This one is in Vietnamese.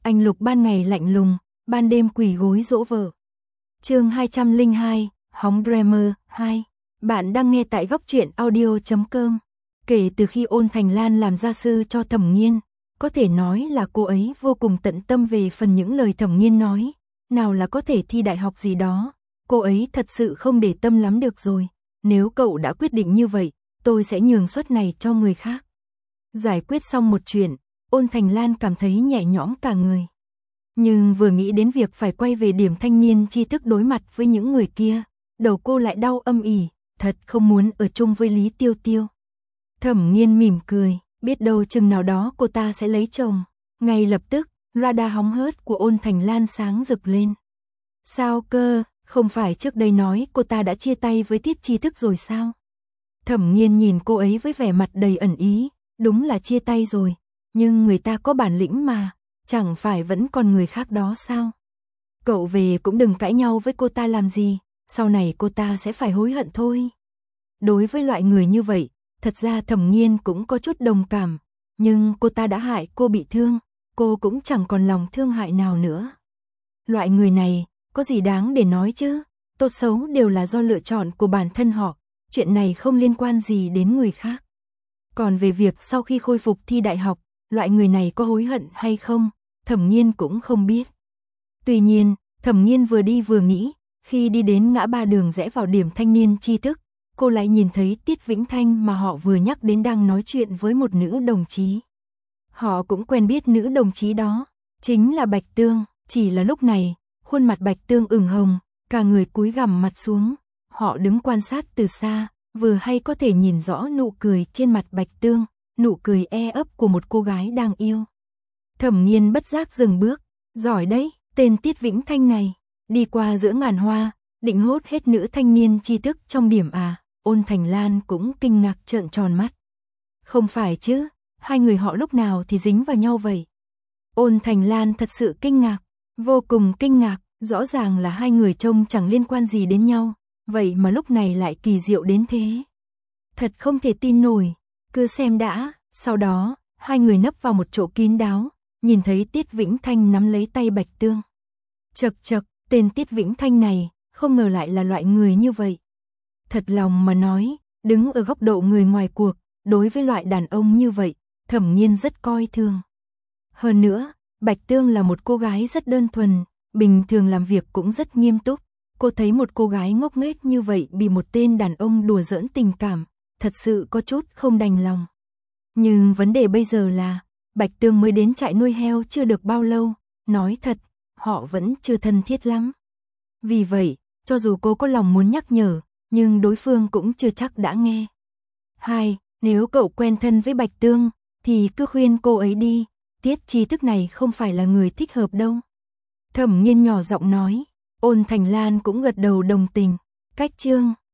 Anh Lục ban ngày lạnh lùng, ban đêm quỳ gối dỗ vợ. Chương 202, Hóng Dreamer 2. Bạn đang nghe tại góc truyện audio.com. Kể từ khi Ôn Thành Lan làm gia sư cho Thẩm Nghiên, có thể nói là cô ấy vô cùng tận tâm về phần những lời Thẩm Nghiên nói. Nào là có thể thi đại học gì đó, cô ấy thật sự không để tâm lắm được rồi. Nếu cậu đã quyết định như vậy, tôi sẽ nhường suất này cho người khác. Giải quyết xong một chuyện, Ôn Thành Lan cảm thấy nhẹ nhõm cả người. Nhưng vừa nghĩ đến việc phải quay về điểm thanh niên tri thức đối mặt với những người kia, đầu cô lại đau âm ỉ, thật không muốn ở chung với Lý Tiêu Tiêu. Thẩm Nghiên mỉm cười, biết đâu chừng nào đó cô ta sẽ lấy chồng. Ngay lập tức, radar hóng hớt của Ôn Thành Lan sáng rực lên. Sao cơ, không phải trước đây nói cô ta đã chia tay với Tiết Tri Thức rồi sao? Thẩm Nghiên nhìn cô ấy với vẻ mặt đầy ẩn ý, đúng là chia tay rồi, nhưng người ta có bản lĩnh mà, chẳng phải vẫn còn người khác đó sao? Cậu về cũng đừng cãi nhau với cô ta làm gì, sau này cô ta sẽ phải hối hận thôi. Đối với loại người như vậy, thật ra Thẩm Nghiên cũng có chút đồng cảm, nhưng cô ta đã hại cô bị thương, cô cũng chẳng còn lòng thương hại nào nữa. Loại người này, có gì đáng để nói chứ, tốt xấu đều là do lựa chọn của bản thân họ, chuyện này không liên quan gì đến người khác. Còn về việc sau khi khôi phục thi đại học, loại người này có hối hận hay không, Thẩm Nghiên cũng không biết. Tuy nhiên, Thẩm Nghiên vừa đi vừa nghĩ, khi đi đến ngã ba đường rẽ vào điểm thanh niên tri thức, cô lại nhìn thấy Tiết Vĩnh Thanh mà họ vừa nhắc đến đang nói chuyện với một nữ đồng chí. Họ cũng quen biết nữ đồng chí đó, chính là Bạch Tương, chỉ là lúc này, khuôn mặt Bạch Tương ửng hồng, cả người cúi gằm mặt xuống, họ đứng quan sát từ xa, vừa hay có thể nhìn rõ nụ cười trên mặt Bạch Tương, nụ cười e ấp của một cô gái đang yêu. Thẩm Nghiên bất giác dừng bước, giỏi đấy, tên Tiết Vĩnh Thanh này, đi qua giữa ngàn hoa, định hốt hết nữ thanh niên tri thức trong điểm à, Ôn Thành Lan cũng kinh ngạc trợn tròn mắt. Không phải chứ, hai người họ lúc nào thì dính vào nhau vậy? Ôn Thành Lan thật sự kinh ngạc, vô cùng kinh ngạc, rõ ràng là hai người trông chẳng liên quan gì đến nhau, vậy mà lúc này lại kỳ diệu đến thế. Thật không thể tin nổi, cứ xem đã, sau đó, hai người nấp vào một chỗ kín đáo, nhìn thấy Tiết Vĩnh Thanh nắm lấy tay Bạch Tương. Chậc chậc, tên Tiết Vĩnh Thanh này, không ngờ lại là loại người như vậy. Thật lòng mà nói, đứng ở góc độ người ngoài cuộc, đối với loại đàn ông như vậy, Thẩm Nghiên rất coi thường. Hơn nữa, Bạch Tương là một cô gái rất đơn thuần, bình thường làm việc cũng rất nghiêm túc. Cô thấy một cô gái ngốc nghếch như vậy bị một tên đàn ông đùa giỡn tình cảm, thật sự có chút không đành lòng. Nhưng vấn đề bây giờ là, Bạch Tương mới đến trại nuôi heo chưa được bao lâu, nói thật, họ vẫn chưa thân thiết lắm. Vì vậy, cho dù cô có lòng muốn nhắc nhở, nhưng đối phương cũng chưa chắc đã nghe. Nếu cậu quen thân với Bạch Tương, thì cứ khuyên cô ấy đi, Tiết Tri Thức này không phải là người thích hợp đâu. Thẩm Nghiên nhỏ giọng nói, Ôn Thành Lan cũng gật đầu đồng tình, cách chương.